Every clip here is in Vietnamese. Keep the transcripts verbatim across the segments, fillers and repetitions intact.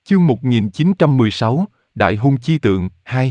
Chương một nghìn chín trăm mười sáu, Đại hung chi tượng, hai.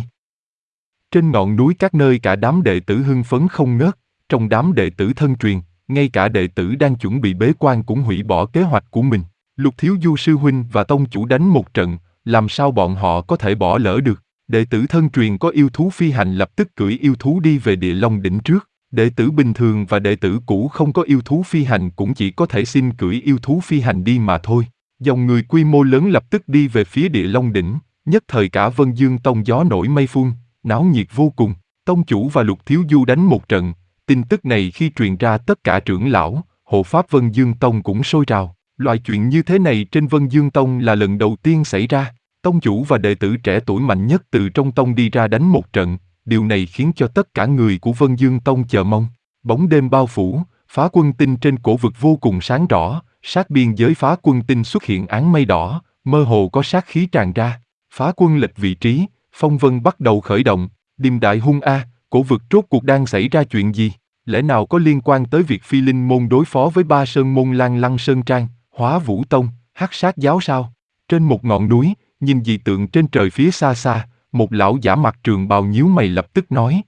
Trên ngọn núi các nơi cả đám đệ tử hưng phấn không ngớt, trong đám đệ tử thân truyền, ngay cả đệ tử đang chuẩn bị bế quan cũng hủy bỏ kế hoạch của mình. Lục Thiếu Du sư huynh và tông chủ đánh một trận, làm sao bọn họ có thể bỏ lỡ được? Đệ tử thân truyền có yêu thú phi hành lập tức cưỡi yêu thú đi về Địa Long đỉnh trước. Đệ tử bình thường và đệ tử cũ không có yêu thú phi hành cũng chỉ có thể xin cưỡi yêu thú phi hành đi mà thôi. Dòng người quy mô lớn lập tức đi về phía Địa Long đỉnh, nhất thời cả Vân Dương Tông gió nổi mây phun, náo nhiệt vô cùng. Tông chủ và Lục Thiếu Du đánh một trận, tin tức này khi truyền ra tất cả trưởng lão, hộ pháp Vân Dương Tông cũng sôi trào. Loại chuyện như thế này trên Vân Dương Tông là lần đầu tiên xảy ra. Tông chủ và đệ tử trẻ tuổi mạnh nhất từ trong tông đi ra đánh một trận, điều này khiến cho tất cả người của Vân Dương Tông chờ mong. Bóng đêm bao phủ, phá quân tinh trên cổ vực vô cùng sáng rõ, sát biên giới phá quân tinh xuất hiện áng mây đỏ, mơ hồ có sát khí tràn ra. Phá quân lệch vị trí, phong vân bắt đầu khởi động. Điềm đại hung a, cổ vực rốt cuộc đang xảy ra chuyện gì? Lẽ nào có liên quan tới việc Phi Linh môn đối phó với ba sơn môn Lan Lăng Sơn Trang, Hóa Vũ Tông, Hắc Sát giáo sao? Trên một ngọn núi, nhìn dị tượng trên trời phía xa xa, một lão giả mặc trường bào nhíu mày lập tức nói: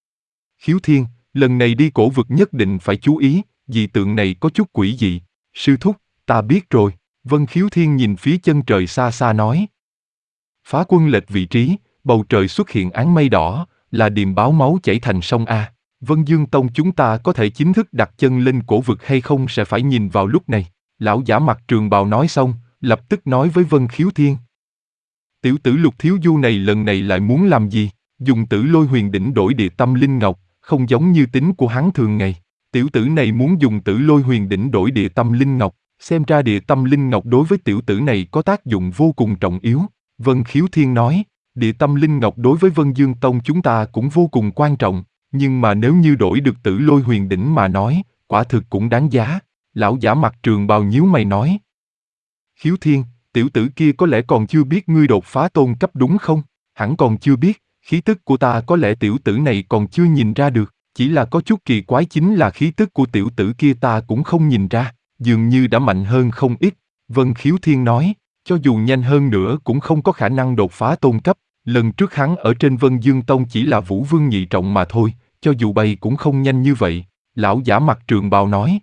Khiếu Thiên, lần này đi cổ vực nhất định phải chú ý, dị tượng này có chút quỷ dị. Sư thúc, ta biết rồi. Vân Khiếu Thiên nhìn phía chân trời xa xa nói. Phá quân lệch vị trí, bầu trời xuất hiện áng mây đỏ, là điềm báo máu chảy thành sông A. Vân Dương Tông chúng ta có thể chính thức đặt chân lên cổ vực hay không sẽ phải nhìn vào lúc này. Lão giả mặc trường bào nói xong, lập tức nói với Vân Khiếu Thiên. Tiểu tử Lục Thiếu Du này lần này lại muốn làm gì? Dùng Tử Lôi Huyền Đỉnh đổi Địa Tâm Linh Ngọc, không giống như tính của hắn thường ngày. Tiểu tử này muốn dùng Tử Lôi Huyền Đỉnh đổi Địa Tâm Linh Ngọc, xem ra Địa Tâm Linh Ngọc đối với tiểu tử này có tác dụng vô cùng trọng yếu. Vân Khiếu Thiên nói, Địa Tâm Linh Ngọc đối với Vân Dương Tông chúng ta cũng vô cùng quan trọng, nhưng mà nếu như đổi được Tử Lôi Huyền Đỉnh mà nói, quả thực cũng đáng giá. Lão giả mặc trường bào nhíu mày nói. Khiếu Thiên, tiểu tử kia có lẽ còn chưa biết ngươi đột phá tôn cấp đúng không? Hẳn còn chưa biết, khí tức của ta có lẽ tiểu tử này còn chưa nhìn ra được, chỉ là có chút kỳ quái chính là khí tức của tiểu tử kia ta cũng không nhìn ra, dường như đã mạnh hơn không ít. Vân Khiếu Thiên nói, cho dù nhanh hơn nữa cũng không có khả năng đột phá tôn cấp, lần trước hắn ở trên Vân Dương Tông chỉ là Vũ Vương nhị trọng mà thôi, cho dù bay cũng không nhanh như vậy. Lão giả mặc trường bào nói.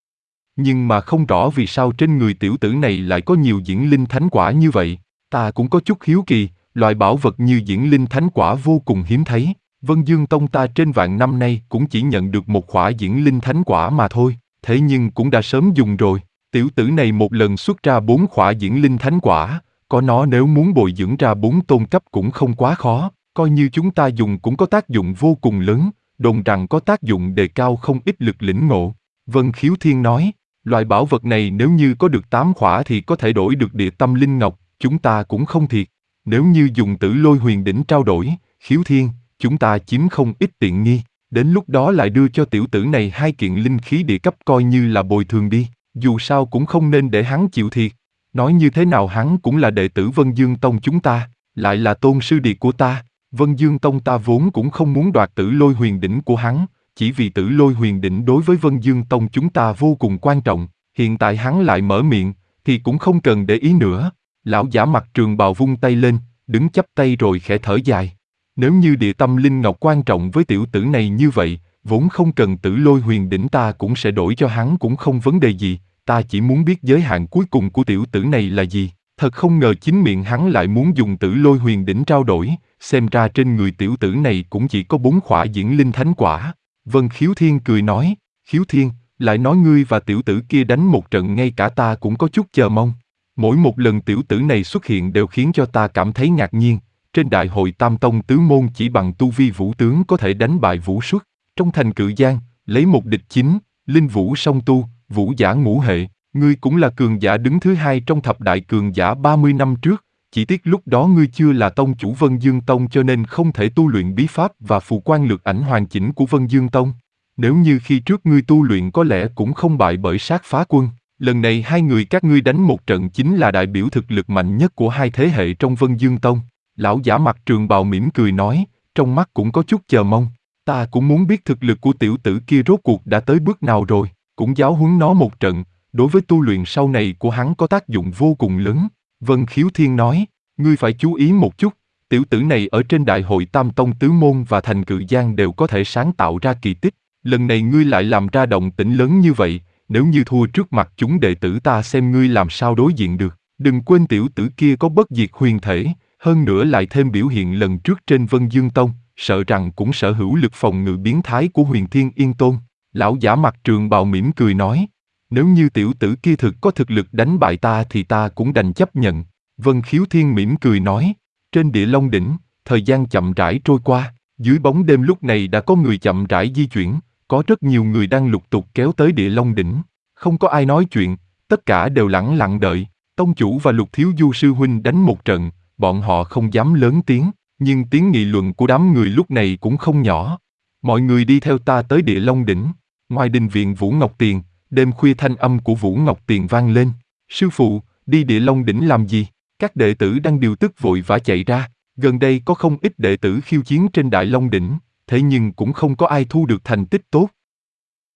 Nhưng mà không rõ vì sao trên người tiểu tử này lại có nhiều diễn linh thánh quả như vậy, ta cũng có chút hiếu kỳ, loại bảo vật như diễn linh thánh quả vô cùng hiếm thấy. Vân Dương Tông ta trên vạn năm nay cũng chỉ nhận được một khỏa diễn linh thánh quả mà thôi, thế nhưng cũng đã sớm dùng rồi. Tiểu tử này một lần xuất ra bốn khỏa diễn linh thánh quả, có nó nếu muốn bồi dưỡng ra bốn tôn cấp cũng không quá khó, coi như chúng ta dùng cũng có tác dụng vô cùng lớn, đồn rằng có tác dụng đề cao không ít lực lĩnh ngộ. Vân Khiếu Thiên nói, loại bảo vật này nếu như có được tám khỏa thì có thể đổi được Địa Tâm Linh Ngọc, chúng ta cũng không thiệt. Nếu như dùng Tử Lôi Huyền Đỉnh trao đổi, Khiếu Thiên, chúng ta chiếm không ít tiện nghi, đến lúc đó lại đưa cho tiểu tử này hai kiện linh khí địa cấp coi như là bồi thường đi, dù sao cũng không nên để hắn chịu thiệt. Nói như thế nào hắn cũng là đệ tử Vân Dương Tông chúng ta, lại là tôn sư điệt của ta. Vân Dương Tông ta vốn cũng không muốn đoạt Tử Lôi Huyền Đỉnh của hắn, chỉ vì Tử Lôi Huyền Đỉnh đối với Vân Dương Tông chúng ta vô cùng quan trọng, hiện tại hắn lại mở miệng, thì cũng không cần để ý nữa. Lão giả mặc trường bào vung tay lên, đứng chắp tay rồi khẽ thở dài. Nếu như Địa Tâm Linh Ngọc quan trọng với tiểu tử này như vậy, vốn không cần Tử Lôi Huyền Đỉnh ta cũng sẽ đổi cho hắn cũng không vấn đề gì, ta chỉ muốn biết giới hạn cuối cùng của tiểu tử này là gì. Thật không ngờ chính miệng hắn lại muốn dùng Tử Lôi Huyền Đỉnh trao đổi, xem ra trên người tiểu tử này cũng chỉ có bốn khỏa diễn linh thánh quả. Vân Khiếu Thiên cười nói, Khiếu Thiên, lại nói ngươi và tiểu tử kia đánh một trận ngay cả ta cũng có chút chờ mong. Mỗi một lần tiểu tử này xuất hiện đều khiến cho ta cảm thấy ngạc nhiên, trên đại hội Tam Tông tứ môn chỉ bằng tu vi vũ tướng có thể đánh bại vũ xuất. Trong thành Cự Giang, lấy một địch chín, linh vũ song tu, vũ giả ngũ hệ, ngươi cũng là cường giả đứng thứ hai trong thập đại cường giả ba mươi năm trước, chỉ tiếc lúc đó ngươi chưa là tông chủ Vân Dương Tông cho nên không thể tu luyện bí pháp và phù quan lược ảnh hoàn chỉnh của Vân Dương Tông. Nếu như khi trước ngươi tu luyện có lẽ cũng không bại bởi Sát Phá Quân. Lần này hai người các ngươi đánh một trận chính là đại biểu thực lực mạnh nhất của hai thế hệ trong Vân Dương Tông. Lão giả mặc trường bào mỉm cười nói, trong mắt cũng có chút chờ mong. Ta cũng muốn biết thực lực của tiểu tử kia rốt cuộc đã tới bước nào rồi, cũng giáo huấn nó một trận, đối với tu luyện sau này của hắn có tác dụng vô cùng lớn. Vân Khiếu Thiên nói, ngươi phải chú ý một chút, tiểu tử này ở trên đại hội Tam Tông Tứ Môn và Thành Cự Giang đều có thể sáng tạo ra kỳ tích, lần này ngươi lại làm ra động tĩnh lớn như vậy, nếu như thua trước mặt chúng đệ tử ta xem ngươi làm sao đối diện được, đừng quên tiểu tử kia có bất diệt huyền thể, hơn nữa lại thêm biểu hiện lần trước trên Vân Dương Tông, sợ rằng cũng sở hữu lực phòng ngự biến thái của Huyền Thiên Yên Tôn. Lão giả mặt trường bào mỉm cười nói, nếu như tiểu tử kia thực có thực lực đánh bại ta thì ta cũng đành chấp nhận. Vân Khiếu Thiên mỉm cười nói, trên Địa Long Đỉnh, thời gian chậm rãi trôi qua, dưới bóng đêm lúc này đã có người chậm rãi di chuyển, có rất nhiều người đang lục tục kéo tới Địa Long Đỉnh. Không có ai nói chuyện, tất cả đều lặng lặng đợi, tông chủ và Lục Thiếu Du sư huynh đánh một trận, bọn họ không dám lớn tiếng, nhưng tiếng nghị luận của đám người lúc này cũng không nhỏ. Mọi người đi theo ta tới Địa Long Đỉnh. Ngoài đình viện Vũ Ngọc Tiền, đêm khuya thanh âm của Vũ Ngọc Tiền vang lên. Sư phụ, đi Địa Long Đỉnh làm gì? Các đệ tử đang điều tức vội vã chạy ra. Gần đây có không ít đệ tử khiêu chiến trên Đại Long Đỉnh, thế nhưng cũng không có ai thu được thành tích tốt.